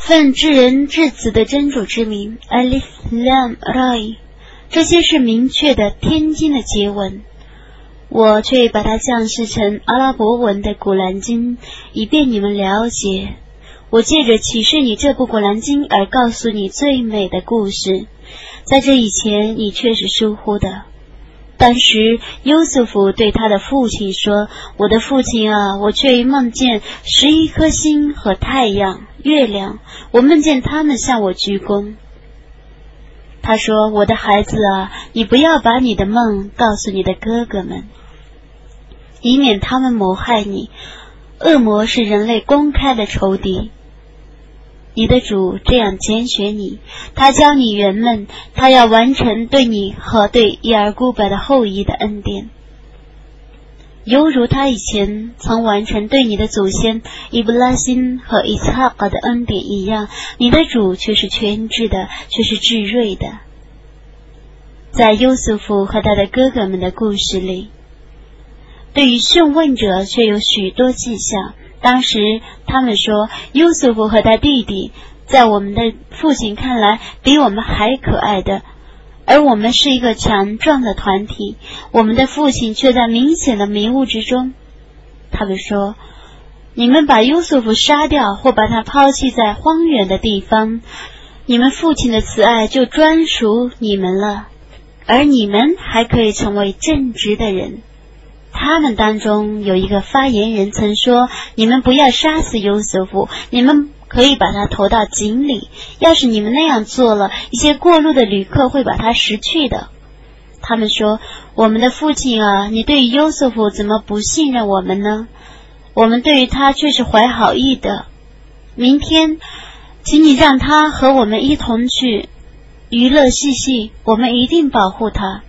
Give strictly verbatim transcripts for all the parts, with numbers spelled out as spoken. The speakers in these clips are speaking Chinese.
奉至人至子的真主之名 Alif Lam Ra， 这些是明确的天经的结文，我却把它降世成阿拉伯文的古兰经，以便你们了解。我借着启示你这部古兰经而告诉你最美的故事，在这以前你却是疏忽的。当时优素福对他的父亲说，我的父亲啊，我却梦见十一颗星和太阳、月亮，我梦见他们向我鞠躬。他说，我的孩子啊，你不要把你的梦告诉你的哥哥们，以免他们谋害你。恶魔是人类公开的仇敌。你的主这样拣选你，他教你圆梦，他要完成对你和对伊尔古柏的后裔的恩典，犹如他以前曾完成对你的祖先伊布拉辛和伊斯哈格的恩典一样。你的主却是全知的，却是至睿的。在优素福和他的哥哥们的故事里，对于讯问者却有许多迹象。当时他们说，优素福和他弟弟在我们的父亲看来比我们还可爱的，而我们是一个强壮的团体，我们的父亲却在明显的迷雾之中。他们说，你们把优素福杀掉，或把他抛弃在荒远的地方，你们父亲的慈爱就专属你们了，而你们还可以成为正直的人。他们当中有一个发言人曾说，你们不要杀死优素福，你们可以把他投到井里，要是你们那样做了，一些过路的旅客会把他拾去的。他们说，我们的父亲啊，你对于优素福怎么不信任我们呢？我们对于他却是怀好意的。明天请你让他和我们一同去娱乐嬉戏，我们一定保护他。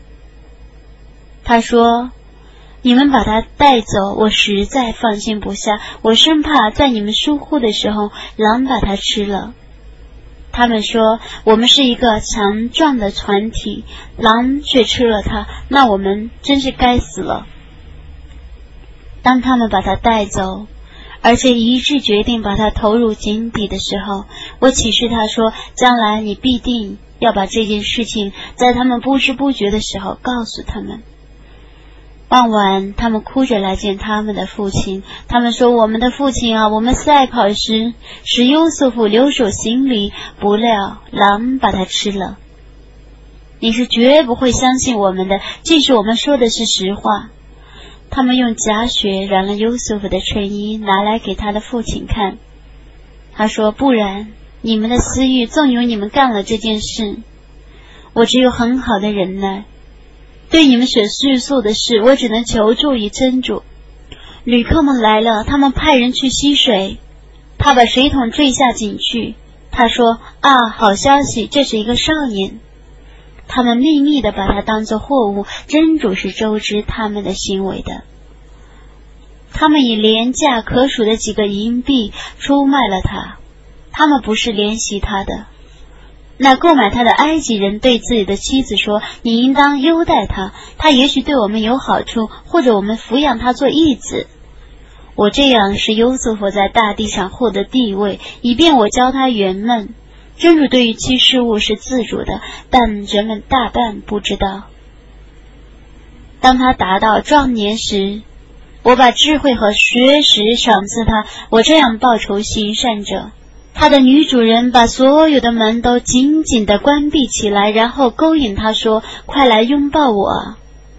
他说，你们把他带走，我实在放心不下，我生怕在你们疏忽的时候，狼把他吃了。他们说，我们是一个强壮的团体，狼却吃了他，那我们真是该死了。当他们把他带走，而且一致决定把他投入井底的时候，我启示他说，将来你必定要把这件事情在他们不知不觉的时候告诉他们。傍晚，他们哭着来见他们的父亲。他们说，我们的父亲啊，我们赛跑时使优素福留守行李，不料狼把他吃了。你是绝不会相信我们的，即使我们说的是实话。他们用假血染了优素福的衬衣，拿来给他的父亲看。他说，不然你们的私欲纵容你们干了这件事，我只有很好的忍耐。对你们所叙述的事，我只能求助于真主。旅客们来了，他们派人去吸水，他把水桶坠下井去。他说，啊，好消息，这是一个少年。他们秘密地把他当作货物，真主是周知他们的行为的。他们以廉价可数的几个银币出卖了他，他们不是怜惜他的。那购买他的埃及人对自己的妻子说，你应当优待他，他也许对我们有好处，或者我们抚养他做义子。我这样使优素福在大地上获得地位，以便我教他圆梦。真主对于其事物是自主的，但人们大半不知道。当他达到壮年时，我把智慧和学识赏赐他，我这样报酬行善者。他的女主人把所有的门都紧紧地关闭起来，然后勾引他说，快来拥抱我。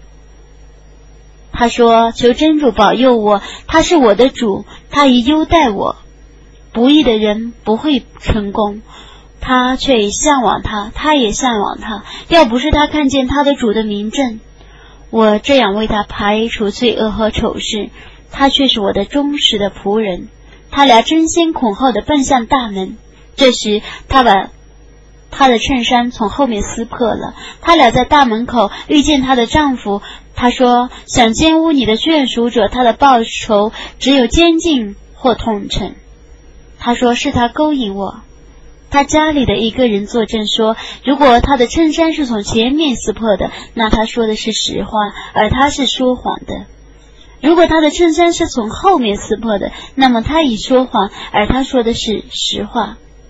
他说，求真主保佑我，他是我的主，他已优待我。不义的人不会成功，他却已向往他，他也向往他。要不是他看见他的主的明证，我这样为他排除罪恶和丑事，他却是我的忠实的仆人。他俩争先恐后地奔向大门，这时他把他的衬衫从后面撕破了。他俩在大门口遇见她的丈夫，他说，想奸污你的眷属者，他的报酬只有监禁或痛惩。他说，是他勾引我。他家里的一个人作证说，如果他的衬衫是从前面撕破的，那他说的是实话，而他是说谎的。如果他的衬衫是从后面撕破的，那么他已说谎，而他说的是实话。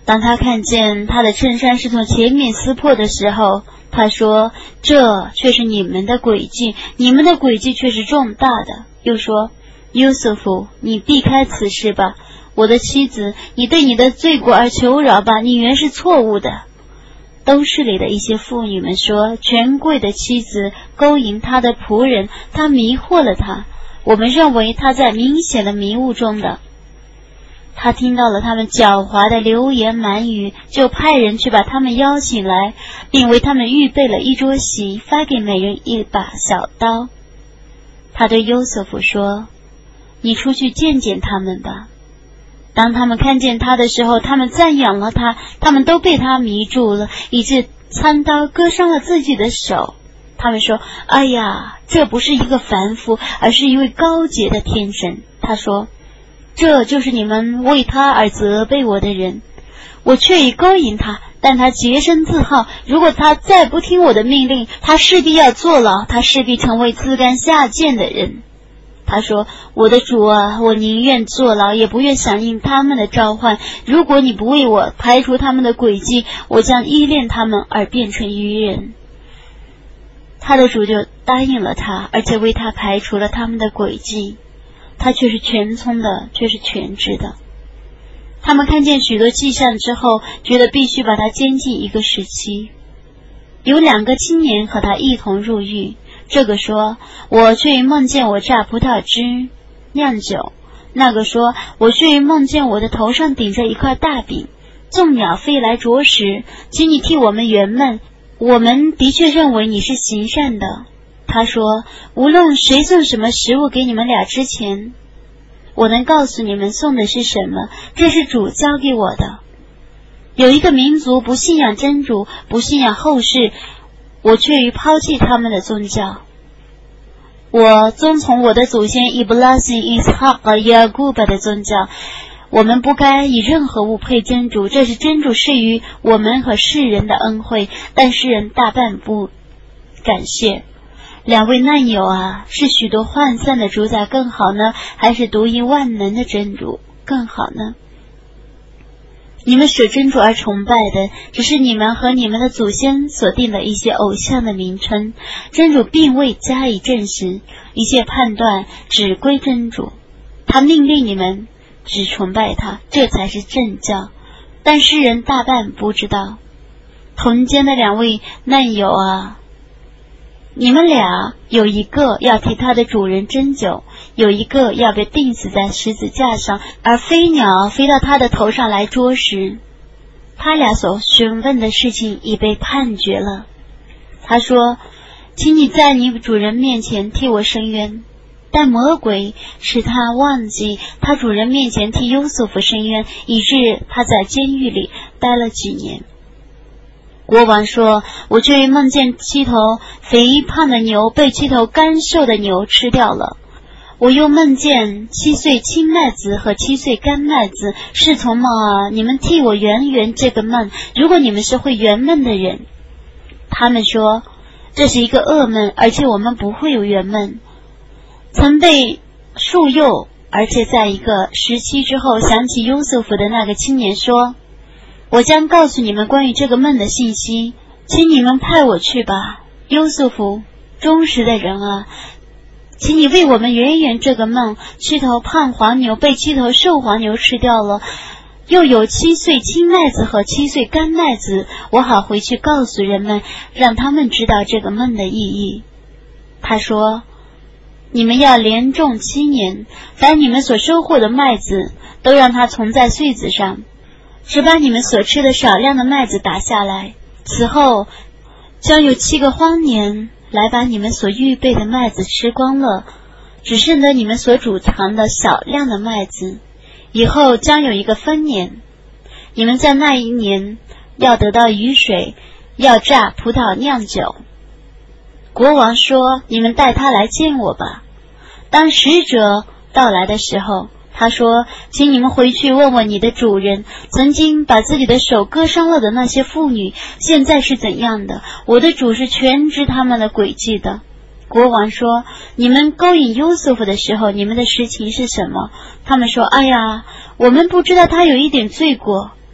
当他看见他的衬衫是从前面撕破的时候，他说，这却是你们的诡计，你们的诡计却是重大的。又说，约瑟夫，你避开此事吧，我的妻子，你对你的罪过而求饶吧，你原是错误的。都市里的一些妇女们说，权贵的妻子勾引他的仆人，他迷惑了他，我们认为他在明显的迷雾中的。他听到了他们狡猾的流言蛮语，就派人去把他们邀请来，并为他们预备了一桌席，发给每人一把小刀。他对约瑟夫说，你出去见见他们吧。当他们看见他的时候，他们赞扬了他，他们都被他迷住了，以致参刀割伤了自己的手。他们说，哎呀，这不是一个凡夫，而是一位高洁的天神。他说，这就是你们为他而责备我的人，我却已勾引他，但他洁身自好，如果他再不听我的命令，他势必要坐牢，他势必成为自甘下贱的人。他说，我的主啊，我宁愿坐牢，也不愿响应他们的召唤，如果你不为我排除他们的诡计，我将依恋他们而变成愚人。他的主就答应了他，而且为他排除了他们的诡计。他却是全聪的，却是全知的。他们看见许多迹象之后，觉得必须把他监禁一个时期。有两个青年和他一同入狱，这个说，我却梦见我榨葡萄汁酿酒，那个说，我却梦见我的头上顶着一块大饼，众鸟飞来啄食，请你替我们圆梦，我们的确认为你是行善的。他说，无论谁送什么食物给你们俩之前，我能告诉你们送的是什么，这是主交给我的。有一个民族不信仰真主，不信仰后世，我却于抛弃他们的宗教。我遵从我的祖先伊布拉辛、伊斯哈和雅古巴的宗教，我们不该以任何物配真主，这是真主赐予我们和世人的恩惠，但世人大半不感谢。两位难友啊，是许多涣散的主宰更好呢，还是独一万能的真主更好呢？你们舍真主而崇拜的，只是你们和你们的祖先所定的一些偶像的名称，真主并未加以证实，一切判断只归真主，他命令你们只崇拜他，这才是正教，但世人大半不知道。同间的两位难友啊，你们俩有一个要替他的主人斟酒，有一个要被钉死在十字架上，而飞鸟飞到他的头上来啄食。他俩所询问的事情已被判决了。他说，请你在你主人面前替我伸冤。但魔鬼使他忘记他主人面前替优瑟夫伸冤，以致他在监狱里待了几年。国王说，我却梦见七头肥胖的牛被七头干瘦的牛吃掉了。我又梦见七岁青麦子和七岁干麦子。是从梦啊，你们替我圆圆这个梦，如果你们是会圆梦的人。他们说，这是一个噩梦，而且我们不会有圆梦。曾被束诱，而且在一个时期之后想起优瑟夫的那个青年说，我将告诉你们关于这个梦的信息，请你们派我去吧。优瑟夫，忠实的人啊，请你为我们圆圆这个梦。七头胖黄牛被七头瘦黄牛吃掉了，又有七岁青麦子和七岁干麦子，我好回去告诉人们，让他们知道这个梦的意义。他说，你们要连种七年，凡你们所收获的麦子都让它存在穗子上，只把你们所吃的少量的麦子打下来。此后将有七个荒年来把你们所预备的麦子吃光了，只剩得你们所储藏的少量的麦子。以后将有一个分年，你们在那一年要得到雨水，要榨葡萄酿酒。国王说，你们带他来见我吧。当使者到来的时候，他说，请你们回去问问你的主人，曾经把自己的手割伤了的那些妇女现在是怎样的，我的主是全知他们的诡计的。国王说，你们勾引优瑟夫的时候，你们的实情是什么？他们说，哎呀，我们不知道他有一点罪过。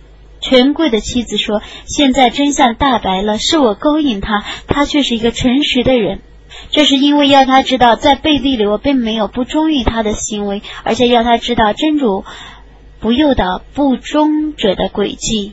权贵的妻子说，现在真相大白了，是我勾引他，他却是一个诚实的人。这是因为要他知道，在背地里我并没有不忠于他的行为，而且要他知道真主不诱导不忠者的诡计。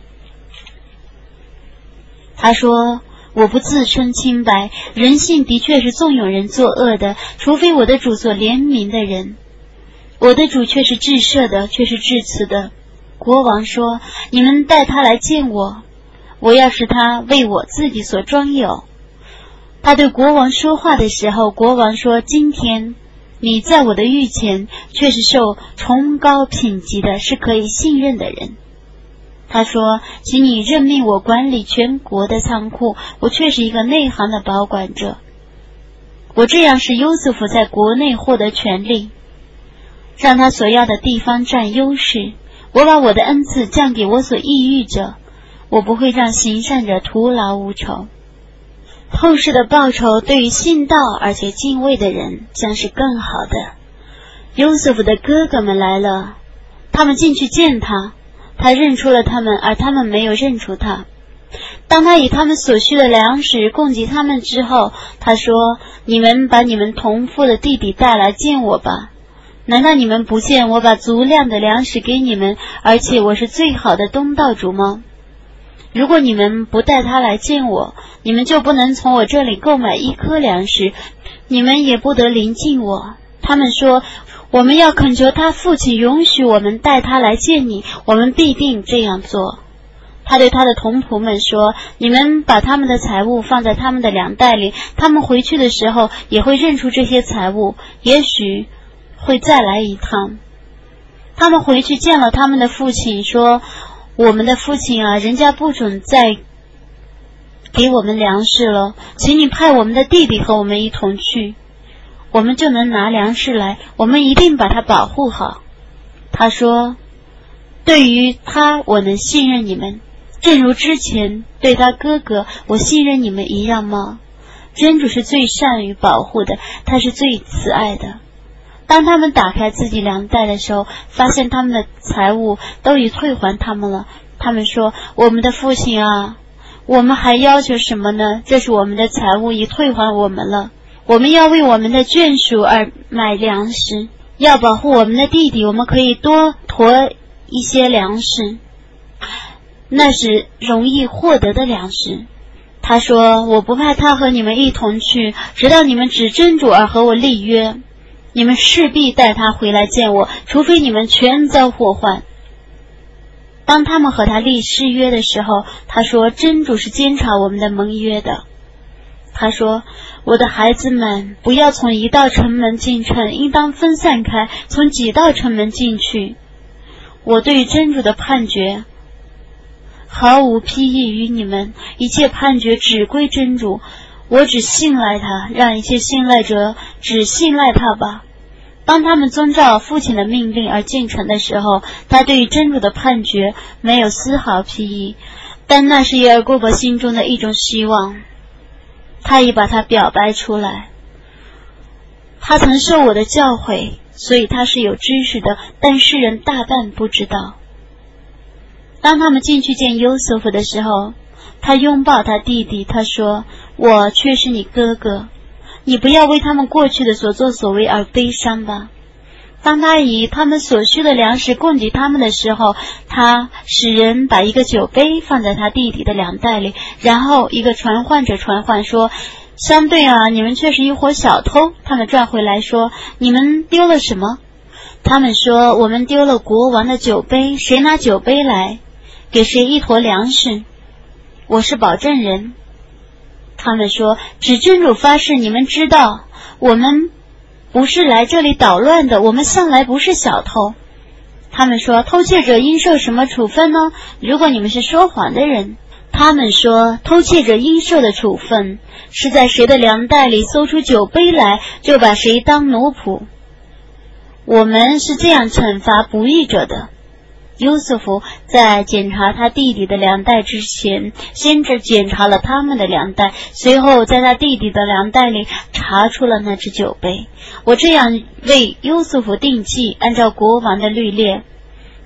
他说，我不自称清白，人性的确是纵有人作恶的，除非我的主所怜悯的人。我的主却是至赦的，却是至慈的。国王说，你们带他来见我，我要使他为我自己所装有。他对国王说话的时候，国王说，今天你在我的御前却是受崇高品级的，是可以信任的人。他说，请你任命我管理全国的仓库，我却是一个内行的保管者。我这样使优瑟夫在国内获得权利，让他所要的地方占优势。我把我的恩赐降给我所抑郁者，我不会让行善者徒劳无酬。后世的报酬对于信道而且敬畏的人将是更好的。优瑟夫的哥哥们来了，他们进去见他，他认出了他们，而他们没有认出他。当他以他们所需的粮食供给他们之后，他说，你们把你们同父的弟弟带来见我吧。难道你们不见我把足量的粮食给你们，而且我是最好的东道主吗？如果你们不带他来见我，你们就不能从我这里购买一颗粮食，你们也不得临近我。他们说，我们要恳求他父亲允许我们带他来见你，我们必定这样做。他对他的同仆们说，你们把他们的财物放在他们的粮袋里，他们回去的时候也会认出这些财物，也许会再来一趟。他们回去见了他们的父亲，说，我们的父亲啊，人家不准再给我们粮食了，请你派我们的弟弟和我们一同去，我们就能拿粮食来，我们一定把他保护好。他说，对于他我能信任你们，正如之前对他哥哥我信任你们一样吗？真主是最善于保护的，他是最慈爱的。当他们打开自己粮袋的时候，发现他们的财物都已退还他们了。他们说，我们的父亲啊，我们还要求什么呢？这是我们的财物已退还我们了，我们要为我们的眷属而买粮食，要保护我们的弟弟，我们可以多驮一些粮食，那是容易获得的粮食。他说，我不派他和你们一同去，直到你们指真主而和我立约，你们势必带他回来见我，除非你们全遭祸患。当他们和他立誓约的时候，他说，真主是监察我们的盟约的。他说，我的孩子们，不要从一道城门进城，应当分散开，从几道城门进去。我对于真主的判决毫无裨益于你们，一切判决只归真主，我只信赖他，让一切信赖者只信赖他吧。当他们遵照父亲的命令而进城的时候，他对于真主的判决没有丝毫裨益，但那是耶尔古伯心中的一种希望，他已把它表白出来。他曾受我的教诲，所以他是有知识的，但世人大半不知道。当他们进去见优瑟夫的时候，他拥抱他弟弟，他说，我却是你哥哥，你不要为他们过去的所作所为而悲伤吧。当他以他们所需的粮食供给他们的时候，他使人把一个酒杯放在他弟弟的粮袋里，然后一个传唤者传唤说，相对啊，你们却是一伙小偷。他们转回来说，你们丢了什么？他们说，我们丢了国王的酒杯，谁拿酒杯来，给谁一坨粮食。我是保证人。他们说，指真主发誓，你们知道我们不是来这里捣乱的，我们向来不是小偷。他们说，偷窃者应受什么处分呢？如果你们是说谎的人。他们说，偷窃者应受的处分是在谁的粮袋里搜出酒杯来，就把谁当奴仆。我们是这样惩罚不义者的。优瑟夫在检查他弟弟的粮袋之前，先是检查了他们的粮袋，随后在他弟弟的粮袋里查出了那只酒杯。我这样为优瑟夫定计，按照国王的律例，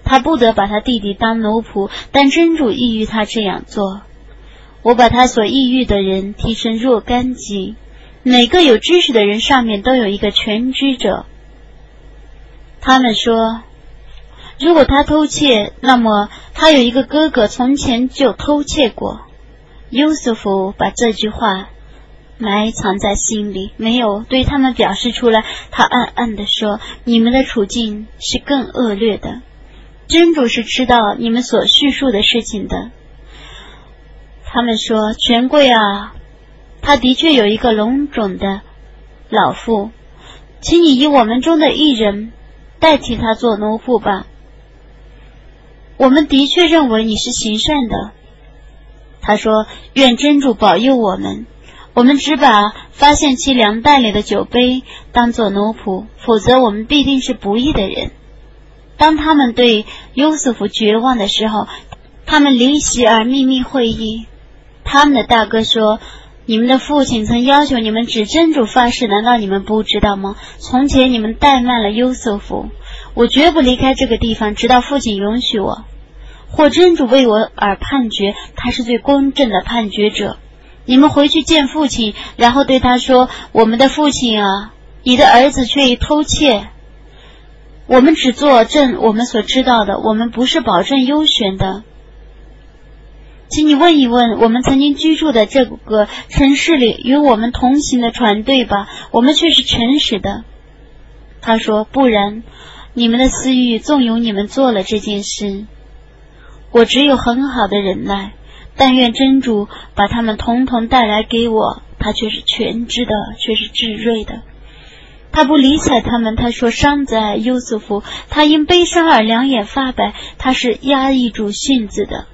他不得把他弟弟当奴仆，但真主抑郁他这样做。我把他所抑郁的人提成若干级，每个有知识的人上面都有一个全知者。他们说，如果他偷窃，那么他有一个哥哥从前就偷窃过。优素福把这句话埋藏在心里，没有对他们表示出来。他暗暗地说，你们的处境是更恶劣的，真主是知道你们所叙述的事情的。他们说，权贵啊，他的确有一个聋种的老妇，请你以我们中的一人代替他做奴仆吧，我们的确认为你是行善的。他说，愿真主保佑我们，我们只把发现其粮袋里的酒杯当作奴仆，否则我们必定是不义的人。当他们对优素福绝望的时候，他们离席而秘密会议。他们的大哥说，你们的父亲曾要求你们指真主发誓，难道你们不知道吗？从前你们怠慢了优素福，我绝不离开这个地方，直到父亲允许我，或真主为我而判决，他是最公正的判决者。你们回去见父亲，然后对他说，我们的父亲啊，你的儿子却已偷窃，我们只作证我们所知道的，我们不是保证优选的。请你问一问我们曾经居住的这个城市里与我们同行的船队吧，我们却是诚实的。他说，不然你们的私欲纵容你们做了这件事，我只有很好的忍耐，但愿真主把他们统统带来给我，他却是全知的，却是智睿的。他不理睬他们，他说，伤在优素福，他因悲伤而两眼发白，他是压抑住性子的。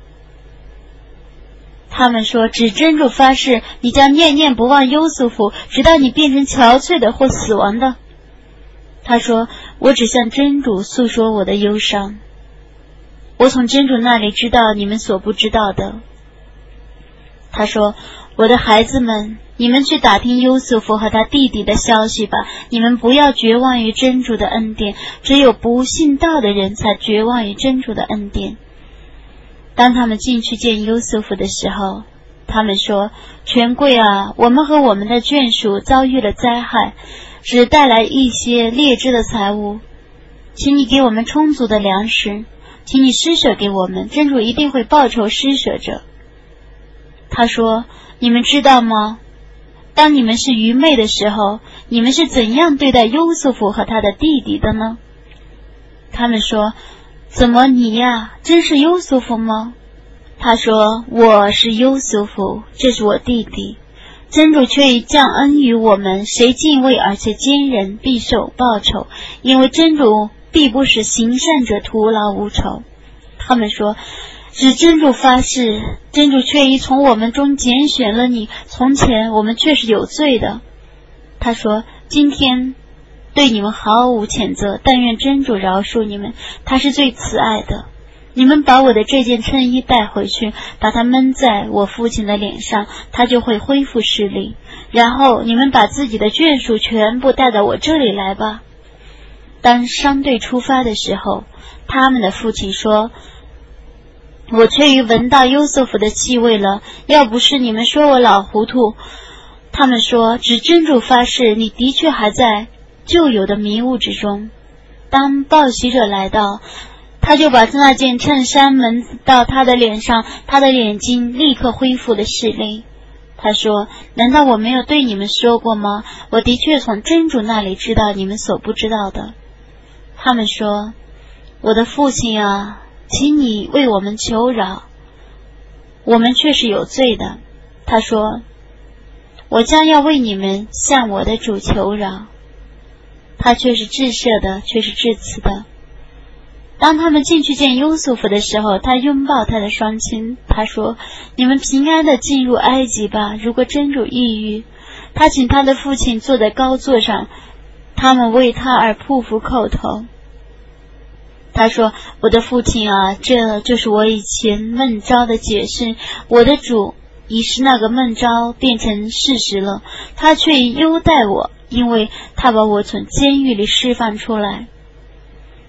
他们说，指真主发誓，你将念念不忘优素福，直到你变成憔悴的或死亡的。他说，我只向真主诉说我的忧伤，我从真主那里知道你们所不知道的。他说，我的孩子们，你们去打听优素福和他弟弟的消息吧，你们不要绝望于真主的恩典，只有不信道的人才绝望于真主的恩典。当他们进去见优素福的时候，他们说，权贵啊，我们和我们的眷属遭遇了灾害，只带来一些劣质的财物，请你给我们充足的粮食，请你施舍给我们，真主一定会报酬施舍者。他说，你们知道吗？当你们是愚昧的时候，你们是怎样对待优素福和他的弟弟的呢？他们说，怎么你呀，真是优素福吗？他说，我是优素福，这是我弟弟。真主却已降恩于我们，谁敬畏而且坚忍，必受报酬，因为真主必不使行善者徒劳无酬。他们说，指真主发誓，真主却已从我们中拣选了你，从前我们却是有罪的。他说，今天对你们毫无谴责，但愿真主饶恕你们，他是最慈爱的。你们把我的这件衬衣带回去，把它闷在我父亲的脸上，他就会恢复视力。然后你们把自己的眷属全部带到我这里来吧。当商队出发的时候，他们的父亲说，我却已闻到优素福的气味了，要不是你们说我老糊涂。他们说，指真主发誓，你的确还在旧有的迷雾之中。当报喜者来到，他就把那件衬衫蒙到他的脸上，他的眼睛立刻恢复了视力。他说，难道我没有对你们说过吗？我的确从真主那里知道你们所不知道的。他们说，我的父亲啊，请你为我们求饶，我们却是有罪的。他说，我将要为你们向我的主求饶，他却是至赦的，却是至慈的。当他们进去见优素福的时候，他拥抱他的双亲，他说，你们平安地进入埃及吧，如果真主抑郁。他请他的父亲坐在高座上，他们为他而匍匐叩头。他说，我的父亲啊，这就是我以前梦招的解释，我的主已使那个梦招变成事实了，他却优待我，因为他把我从监狱里释放出来。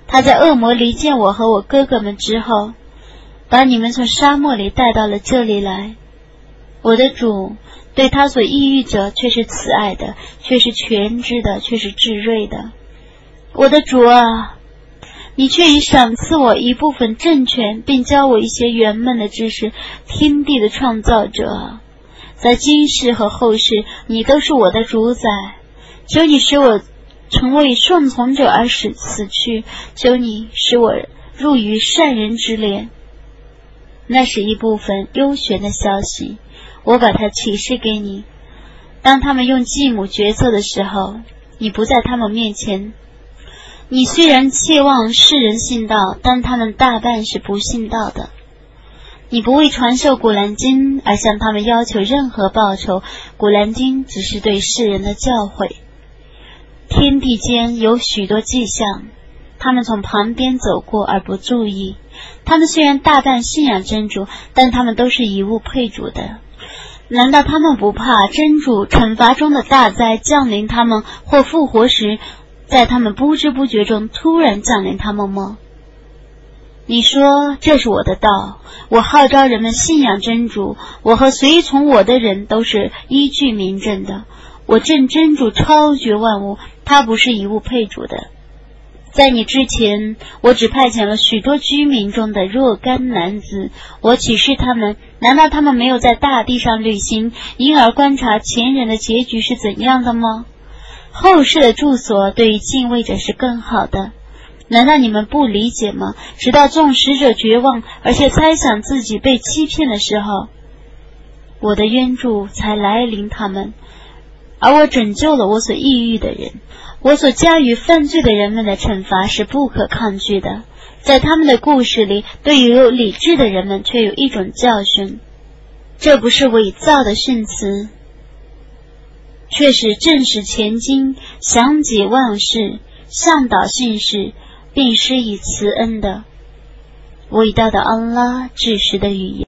他在恶魔离间我和我哥哥们之后，把你们从沙漠里带到了这里来。我的主对他所抑郁者却是慈爱的，却是全知的，却是至睿的。我的主啊，你却已赏赐我一部分政权，并教我一些圆满的知识。天地的创造者，在今世和后世，你都是我的主宰。求你使我成为顺从者而使死去，求你使我入于善人之列。那是一部分幽玄的消息，我把它启示给你。当他们用继母决策的时候，你不在他们面前。你虽然期望世人信道，但他们大半是不信道的。你不为传授古兰经而向他们要求任何报酬，古兰经只是对世人的教诲。天地间有许多迹象，他们从旁边走过而不注意。他们虽然大半信仰真主，但他们都是以物配主的。难道他们不怕真主惩罚中的大灾降临他们，或复活时在他们不知不觉中突然降临他们吗？你说这是我的道，我号召人们信仰真主，我和随从我的人都是依据明证的。我正真主超绝万物，他不是以物配主的。在你之前，我只派遣了许多居民中的若干男子，我启示他们，难道他们没有在大地上旅行，因而观察前人的结局是怎样的吗？后世的住所对于敬畏者是更好的。难道你们不理解吗？直到众使者绝望，而且猜想自己被欺骗的时候，我的援助才来临他们，而我拯救了我所抑郁的人。我所加于犯罪的人们的惩罚是不可抗拒的，在他们的故事里，对于有理智的人们却有一种教训。这不是伪造的训词，却是正史前经，详解万事，向导信士，并施以慈恩的伟大的安拉至实的语言。